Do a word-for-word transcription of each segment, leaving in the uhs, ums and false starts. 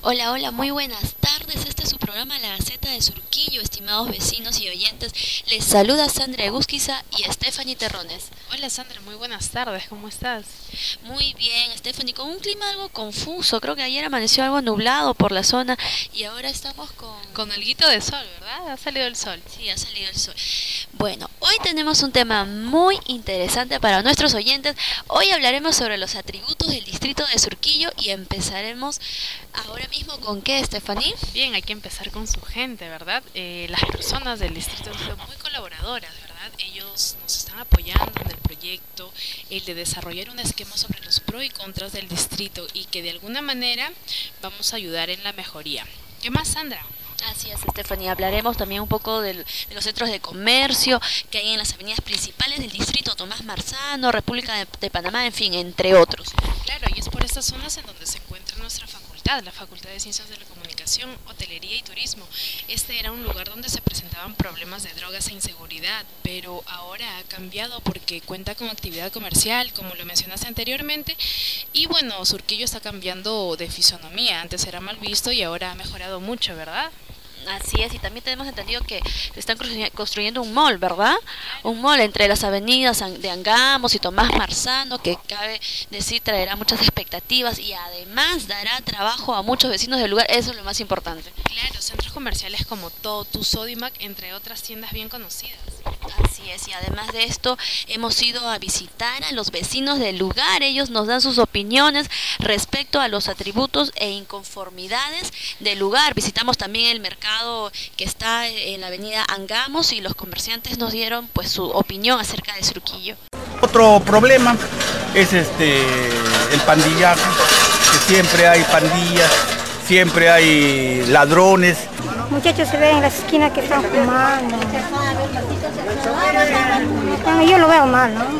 Hola, hola, muy buenas tardes. Este es su programa La Gaceta de Surquillo, estimados vecinos y oyentes. Les saluda Sandra Egusquiza y Stephanie Terrones. Hola Sandra, muy buenas tardes, ¿cómo estás? Muy bien, Stephanie, con un clima algo confuso. Creo que ayer amaneció algo nublado por la zona y ahora estamos con... Con alguito de sol, ¿verdad? Ha salido el sol. Sí, ha salido el sol. Bueno, hoy tenemos un tema muy interesante para nuestros oyentes. Hoy hablaremos sobre los atributos del distrito de Surquillo y empezaremos ahora mismo con qué, Stephanie. Bien, hay que empezar con su gente, ¿verdad? Eh, las personas del distrito han sido muy colaboradoras, ¿verdad? Ellos nos están apoyando en el proyecto, el de desarrollar un esquema sobre los pros y contras del distrito y que de alguna manera vamos a ayudar en la mejoría. ¿Qué más, Sandra? Así es, Estefanía. Hablaremos también un poco del- de los centros de comercio que hay en las avenidas principales del distrito, Tomás Marzano, República de, de Panamá, en fin, entre otros. Claro, y es por estas zonas en donde se encuentra nuestra facultad, la Facultad de Ciencias de la Comunicación, Hotelería y Turismo. Este era un lugar donde se presentaban problemas de drogas e inseguridad, pero ahora ha cambiado porque cuenta con actividad comercial, como lo mencionaste anteriormente, y bueno, Surquillo está cambiando de fisonomía, antes era mal visto y ahora ha mejorado mucho, ¿verdad? Así es, y también tenemos entendido que están construy- construyendo un mall, ¿verdad? Un mall entre las avenidas An- de Angamos y Tomás Marzano, que cabe decir traerá muchas expectativas y además dará trabajo a muchos vecinos del lugar. Eso es lo más importante. Claro, centros comerciales como Totu, Sodimac, entre otras tiendas bien conocidas. Así es, y además de esto hemos ido a visitar a los vecinos del lugar. Ellos nos dan sus opiniones respecto a los atributos e inconformidades del lugar. Visitamos también el mercado que está en la avenida Angamos y los comerciantes nos dieron pues su opinión acerca de Surquillo. Otro problema es este el pandillaje, que siempre hay pandillas, siempre hay ladrones. Muchachos se ven en las esquinas que están fumando. Bueno, yo lo veo mal, ¿no?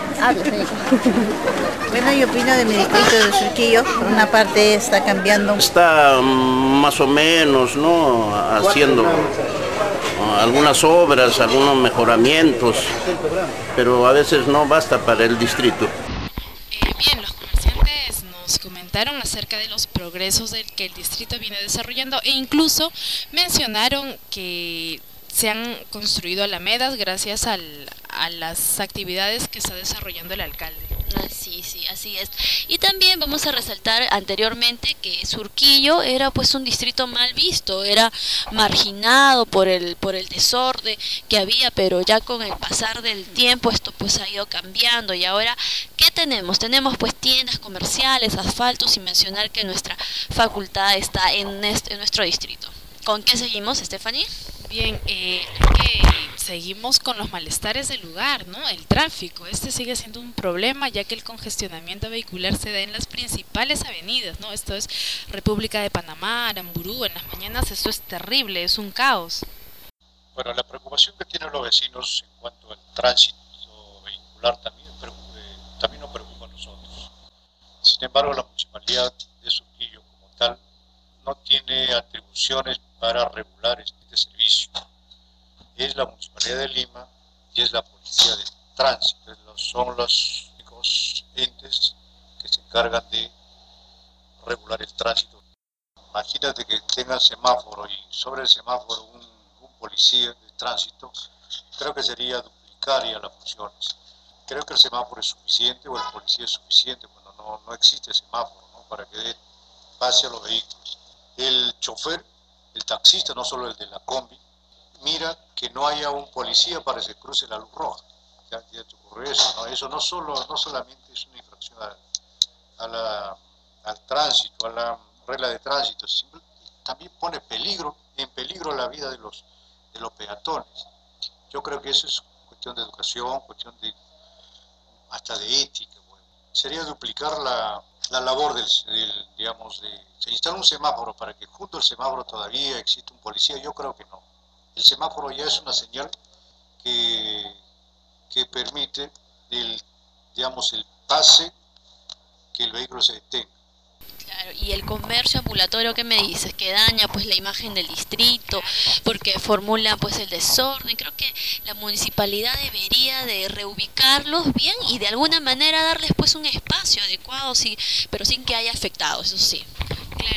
Bueno, yo opino de mi distrito de Surquillo. Por una parte está cambiando. Está mm, más o menos, ¿no? Haciendo ah, algunas obras, algunos mejoramientos, pero a veces no basta para el distrito. Eh, bien, los comerciantes nos comentaron acerca de los progresos del que el distrito viene desarrollando e incluso mencionaron que se han construido alamedas gracias al, a las actividades que está desarrollando el alcalde. Ah, sí, sí, así es. Y también vamos a resaltar anteriormente que Surquillo era pues un distrito mal visto, era marginado por el por el desorden que había, pero ya con el pasar del tiempo esto pues ha ido cambiando y ahora ¿qué tenemos? Tenemos pues tiendas comerciales, asfaltos y mencionar que nuestra facultad está en, este, en nuestro distrito. ¿Con qué seguimos, Stephanie? Bien, eh, que seguimos con los malestares del lugar, ¿no? El tráfico, este sigue siendo un problema ya que el congestionamiento vehicular se da en las principales avenidas, ¿no? Esto es República de Panamá, Aramburú, en las mañanas esto es terrible, es un caos. Bueno, la preocupación que tienen los vecinos en cuanto al tránsito vehicular también, preocup- eh, también nos preocupa a nosotros. Sin embargo, la municipalidad de Surquillo como tal no tiene atribuciones para regular este servicio. Es la Municipalidad de Lima y es la Policía de Tránsito. Son los únicos entes que se encargan de regular el tránsito. Imagínate que tenga semáforo y sobre el semáforo un, un policía de tránsito, creo que sería duplicar ya las funciones. Creo que el semáforo es suficiente o el policía es suficiente cuando no, no existe semáforo, ¿no? Para que dé pase a los vehículos. El chofer, el taxista, no solo el de la combi, mira que no haya un policía para que se cruce la luz roja. Ya, ya te ocurre eso, ¿no? Eso no, solo, no solamente es una infracción a, a la, al tránsito, a la regla de tránsito, sino también pone peligro, en peligro la vida de los, de los peatones. Yo creo que eso es cuestión de educación, cuestión de hasta de ética. Bueno. Sería duplicar la, la labor del, del, digamos, de, se instala un semáforo para que junto al semáforo todavía existe un policía, yo creo que no. El semáforo ya es una señal que, que permite el, digamos, el pase, que el vehículo se detenga. Claro, y el comercio ambulatorio que me dices que daña pues la imagen del distrito porque formula pues el desorden. Creo que la municipalidad debería de reubicarlos bien y de alguna manera darles pues un espacio adecuado, sí, pero sin que haya afectados, eso sí. Claro, ¿qué más?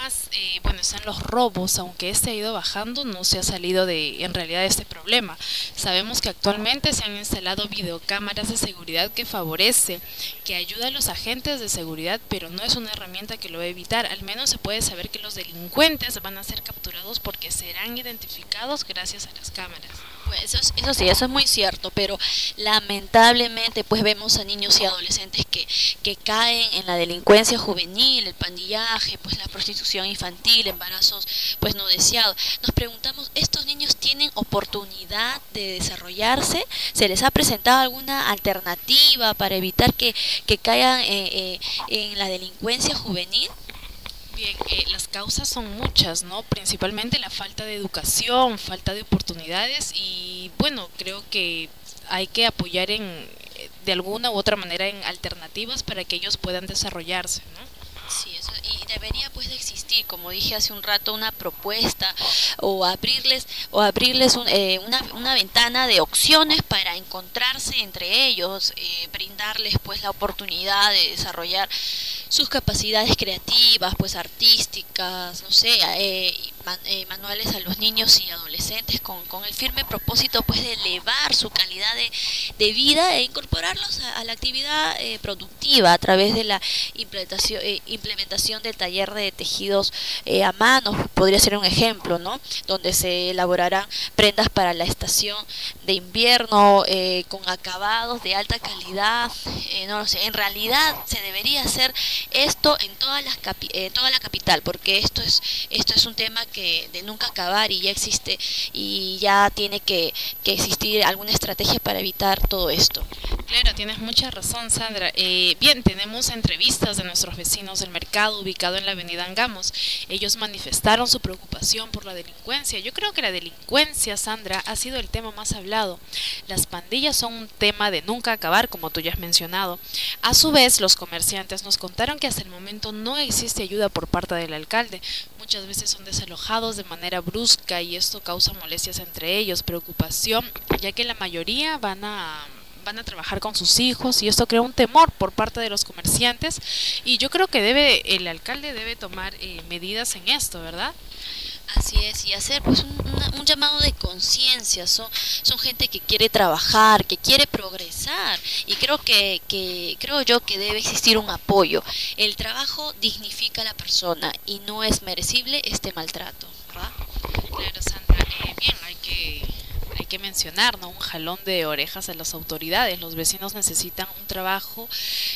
Además, eh, bueno, están los robos, aunque este ha ido bajando, no se ha salido de, en realidad, de este problema. Sabemos que actualmente se han instalado videocámaras de seguridad que favorece, que ayuda a los agentes de seguridad, pero no es una herramienta que lo va a evitar. Al menos se puede saber que los delincuentes van a ser capturados porque serán identificados gracias a las cámaras. Pues eso, es- eso sí, eso es muy cierto, pero lamentablemente pues vemos a niños y adolescentes que, que caen en la delincuencia juvenil, el pandillaje, pues la prostitución infantil, embarazos pues no deseados. Nos preguntamos, ¿estos niños tienen oportunidad de desarrollarse? ¿Se les ha presentado alguna alternativa para evitar que, que caigan eh, eh, en la delincuencia juvenil? Bien, eh, las causas son muchas, ¿no? Principalmente la falta de educación, falta de oportunidades y bueno, creo que hay que apoyar en, eh, de alguna u otra manera en alternativas para que ellos puedan desarrollarse, ¿no? Sí, eso, y debería pues de existir, como dije hace un rato, una propuesta o abrirles o abrirles un, eh, una, una ventana de opciones para encontrarse entre ellos, eh, brindarles pues la oportunidad de desarrollar sus capacidades creativas, pues artísticas, no sé, eh, man- eh, manuales a los niños y adolescentes con, con el firme propósito pues de elevar su calidad de, de vida e incorporarlos a, a la actividad eh, productiva a través de la implementación, eh, implementación del taller de tejidos eh, a mano, podría ser un ejemplo, ¿no? Donde se elaborarán prendas para la estación de invierno eh, con acabados de alta calidad, eh, no lo sé, en realidad se debería hacer esto en todas las capi eh, toda la capital, porque esto es esto es un tema que de nunca acabar y ya existe y ya tiene que, que existir alguna estrategia para evitar todo esto. Claro, tienes mucha razón, Sandra. Eh, bien, tenemos entrevistas de nuestros vecinos del mercado ubicado en la avenida Angamos. Ellos manifestaron su preocupación por la delincuencia. Yo creo que la delincuencia, Sandra, ha sido el tema más hablado. Las pandillas son un tema de nunca acabar, como tú ya has mencionado. A su vez, los comerciantes nos contaron que hasta el momento no existe ayuda por parte del alcalde. Muchas veces son desalojados de manera brusca y esto causa molestias entre ellos, preocupación, ya que la mayoría van a van a trabajar con sus hijos y esto crea un temor por parte de los comerciantes y yo creo que debe el alcalde debe tomar eh, medidas en esto, ¿verdad? Así es, y hacer pues un, una- un llamado de conciencia, son, son gente que quiere trabajar, que quiere progresar, y creo que, que creo yo que debe existir un apoyo. El trabajo dignifica a la persona y no es merecible este maltrato, ¿verdad? Claro, Sandra, eh, bien, hay que hay que mencionar, ¿no? Un jalón de orejas a las autoridades. Los vecinos necesitan un trabajo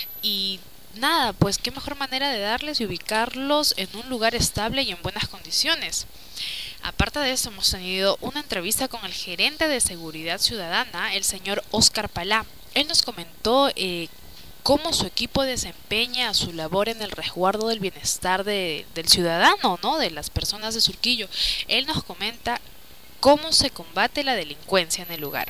y nada, pues qué mejor manera de darles y ubicarlos en un lugar estable y en buenas condiciones. Aparte de eso, hemos tenido una entrevista con el gerente de Seguridad Ciudadana, el señor Óscar Palá. Él nos comentó eh, cómo su equipo desempeña su labor en el resguardo del bienestar de, del ciudadano, ¿no? De las personas de Surquillo. Él nos comenta cómo se combate la delincuencia en el lugar.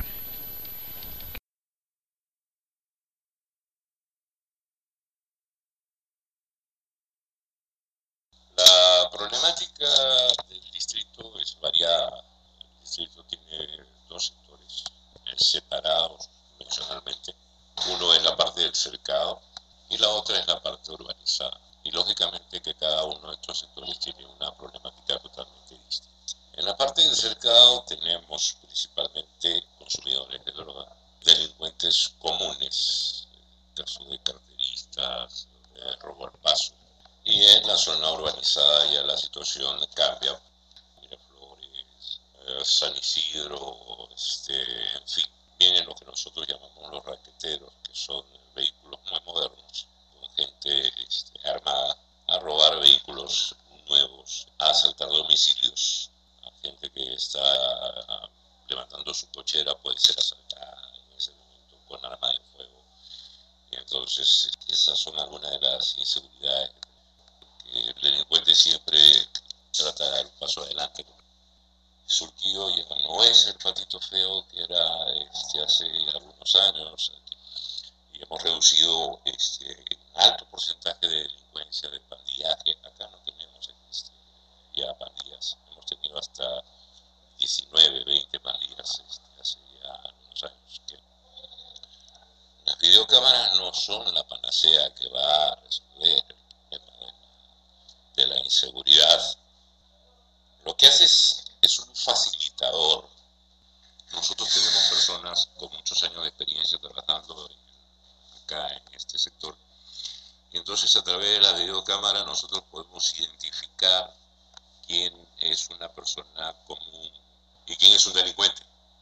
La problemática del distrito es variada. El distrito tiene dos sectores eh, separados mencionalmente. Uno es la parte del cercado y la otra es la parte urbanizada. Y lógicamente que cada uno de estos sectores tiene una problemática totalmente distinta. En la parte del cercado tenemos principalmente consumidores de droga, delincuentes comunes, caso de carteristas, de robo al paso. Y en la zona urbanizada ya la situación cambia. Miraflores, eh, San Isidro, este, en fin, vienen lo que nosotros llamamos los raqueteros, que son vehículos muy modernos, con gente este, armada a robar vehículos nuevos, a asaltar domicilios, a gente que está ah, levantando su cochera puede ser asaltada en ese momento con arma de fuego. Y entonces esas son algunas de las inseguridades. El delincuente siempre trata de dar un paso adelante. Surquillo ya no es el patito feo que era este, hace algunos años y hemos reducido este, un alto porcentaje de delincuencia, de pandillaje. Acá no tenemos este, ya pandillas, hemos tenido hasta diecinueve, veinte pandillas este, hace ya algunos años. Que las videocámaras no son la panacea que va a resolver el problema de la inseguridad. seguridad, lo que hace es, es un facilitador. Nosotros tenemos personas con muchos años de experiencia trabajando acá en este sector. Y entonces a través de la videocámara nosotros podemos identificar quién es una persona común y quién es un delincuente.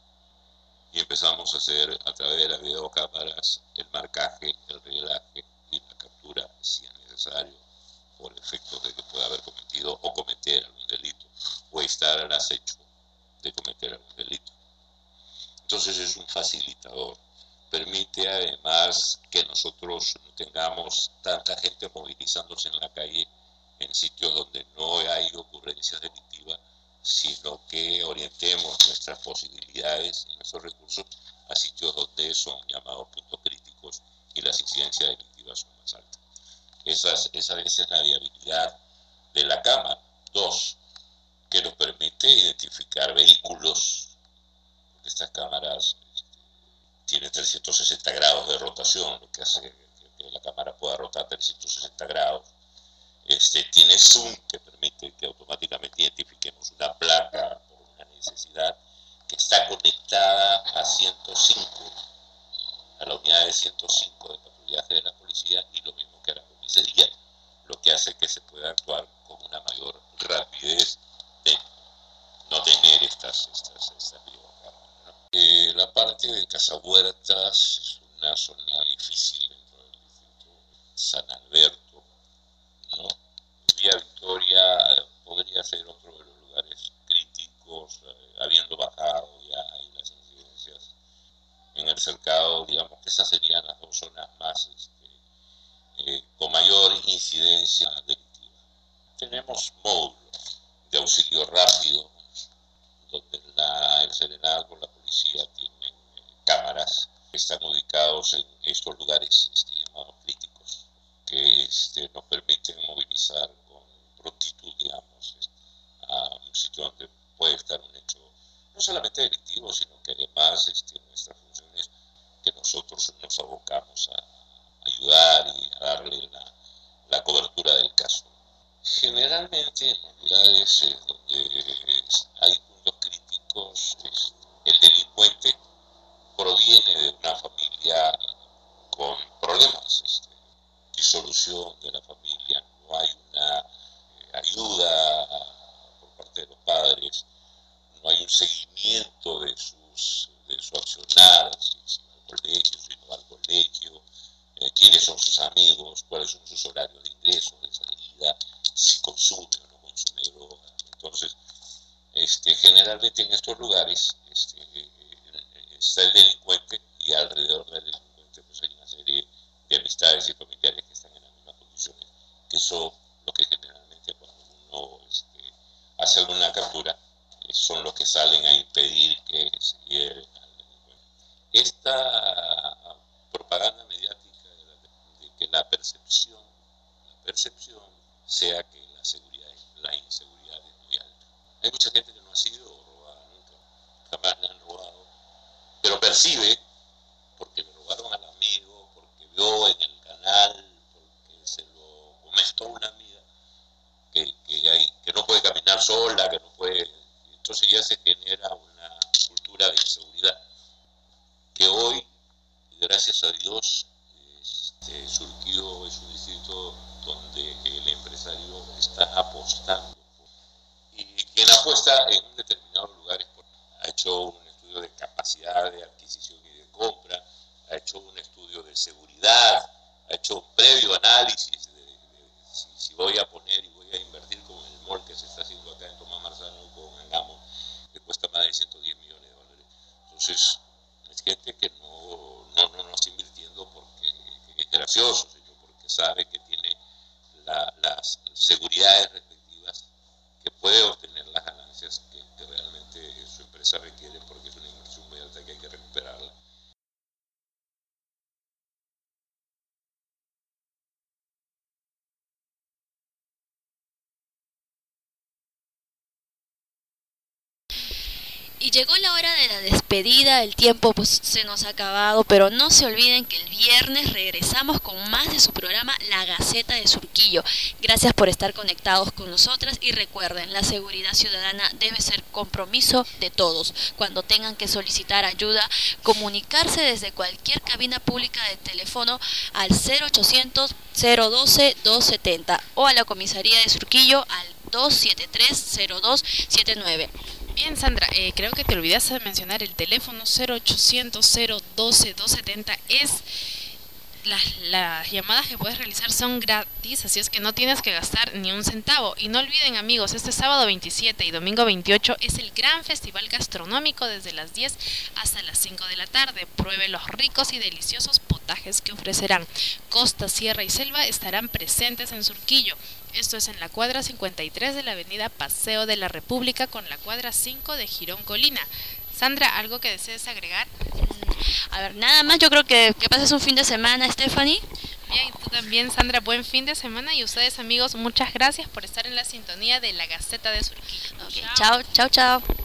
Y empezamos a hacer a través de las videocámaras el marcaje, el reglaje y la captura, si es necesario, por efectos de que pueda haber cometido o cometer algún delito, o estar al acecho de cometer algún delito. Entonces es un facilitador. Permite además que nosotros no tengamos tanta gente movilizándose en la calle en sitios donde no hay ocurrencias delictivas, sino que orientemos nuestras posibilidades y nuestros recursos a sitios donde son llamados puntos críticos y las incidencias delictivas son más altas. Esas, esa, esa es la viabilidad de la cámara. Dos, que nos permite identificar vehículos, porque estas cámaras tienen trescientos sesenta grados de rotación, lo que hace que, que la cámara pueda rotar trescientos sesenta grados. Este, tiene zoom, que permite que automáticamente identifiquemos una placa por una necesidad, que está conectada a ciento cinco, a la unidad de ciento cinco de patrullaje de la policía, y lo mismo que a la comisaría, lo que hace que se pueda actuar con una mayor rapidez de no tener estas, estas, estas videocámaras, ¿no? Eh, la parte de Casahuertas es una zona difícil dentro del distrito San Alberto, ¿no? Vía Victoria podría ser otro de los lugares críticos, eh, habiendo bajado ya ahí las incidencias en el cercado. Digamos que esas serían las dos zonas más este, eh, con mayor incidencia delictiva. Tenemos módulos de auxilio rápido, donde la, el Serenazgo, la policía tienen eh, cámaras que están ubicados en estos lugares este, llamados críticos, que este, nos permiten movilizar con prontitud, digamos, este, a un sitio donde puede estar un hecho no solamente delictivo, sino que además este, nuestras funciones, que nosotros nos abocamos a ayudar y a darle la, la cobertura del caso. Generalmente en los lugares eh, donde hay puntos críticos, este, el delincuente proviene de una familia con problemas, este, disolución de la familia, no hay una eh, ayuda por parte de los padres, no hay un seguimiento de, sus, de su accionar, si, si va al colegio, si no va al colegio, eh, quiénes son sus amigos, cuáles son sus horarios de ingreso, de salida, si consume o no consume droga. Entonces, este, generalmente en estos lugares este, eh, está el delincuente, y alrededor del delincuente pues hay una serie de amistades y familiares que están en las mismas condiciones, que son lo que generalmente cuando uno este, hace alguna captura, eh, son los que salen a impedir que se lleve al delincuente. Esta propaganda mediática de, la, de que la percepción, la percepción sea que la seguridad, la inseguridad es muy alta. Hay mucha gente que no ha sido robada nunca, jamás le han robado, pero percibe, porque le robaron al amigo, porque vio en el canal, porque se lo comentó una amiga, que, que, hay, que no puede caminar sola, que no puede. Entonces ya se genera una cultura de inseguridad, que hoy, gracias a Dios, este, Surquío es un distrito donde el empresario está apostando. Y quien apuesta en un determinado lugar ha hecho un estudio de capacidad de adquisición y de compra, ha hecho un estudio de seguridad, ha hecho un previo análisis de, de si, si voy a poner y voy a invertir como en el mall que se está haciendo acá en Tomás Marzano con Angamo, que cuesta más de ciento diez millones de dólares. Entonces, es gente que no, no, no, no está invirtiendo porque es gracioso, sino porque sabe que tiene la, las seguridades respectivas, que puede obtener las ganancias que, que realmente su empresa requiere, porque es una inversión muy alta que hay que recuperarla. Y llegó la hora de la despedida, el tiempo pues se nos ha acabado, pero no se olviden que el viernes regresamos con más de su programa La Gaceta de Surquillo. Gracias por estar conectados con nosotras y recuerden, la seguridad ciudadana debe ser compromiso de todos. Cuando tengan que solicitar ayuda, comunicarse desde cualquier cabina pública de teléfono al cero ochocientos, cero doce, doscientos setenta o a la comisaría de Surquillo al dos siete tres, cero dos siete nueve. Bien, Sandra, eh, creo que te olvidaste de mencionar el teléfono cero ochocientos, cero doce, doscientos setenta. Es las, las llamadas que puedes realizar son gratis, así es que no tienes que gastar ni un centavo. Y no olviden, amigos, este sábado veintisiete y domingo veintiocho es el gran festival gastronómico desde las diez hasta las cinco de la tarde. Pruebe los ricos y deliciosos potajes que ofrecerán. Costa, Sierra y Selva estarán presentes en Surquillo. Esto es en la cuadra cincuenta y tres de la avenida Paseo de la República con la cuadra cinco de Girón Colina. Sandra, ¿algo que desees agregar? A ver, nada más, yo creo que, que pases un fin de semana, Stephanie. Bien, tú también, Sandra, buen fin de semana. Y ustedes, amigos, muchas gracias por estar en la sintonía de La Gaceta de Surquillo. Okay, chao, chao, chao.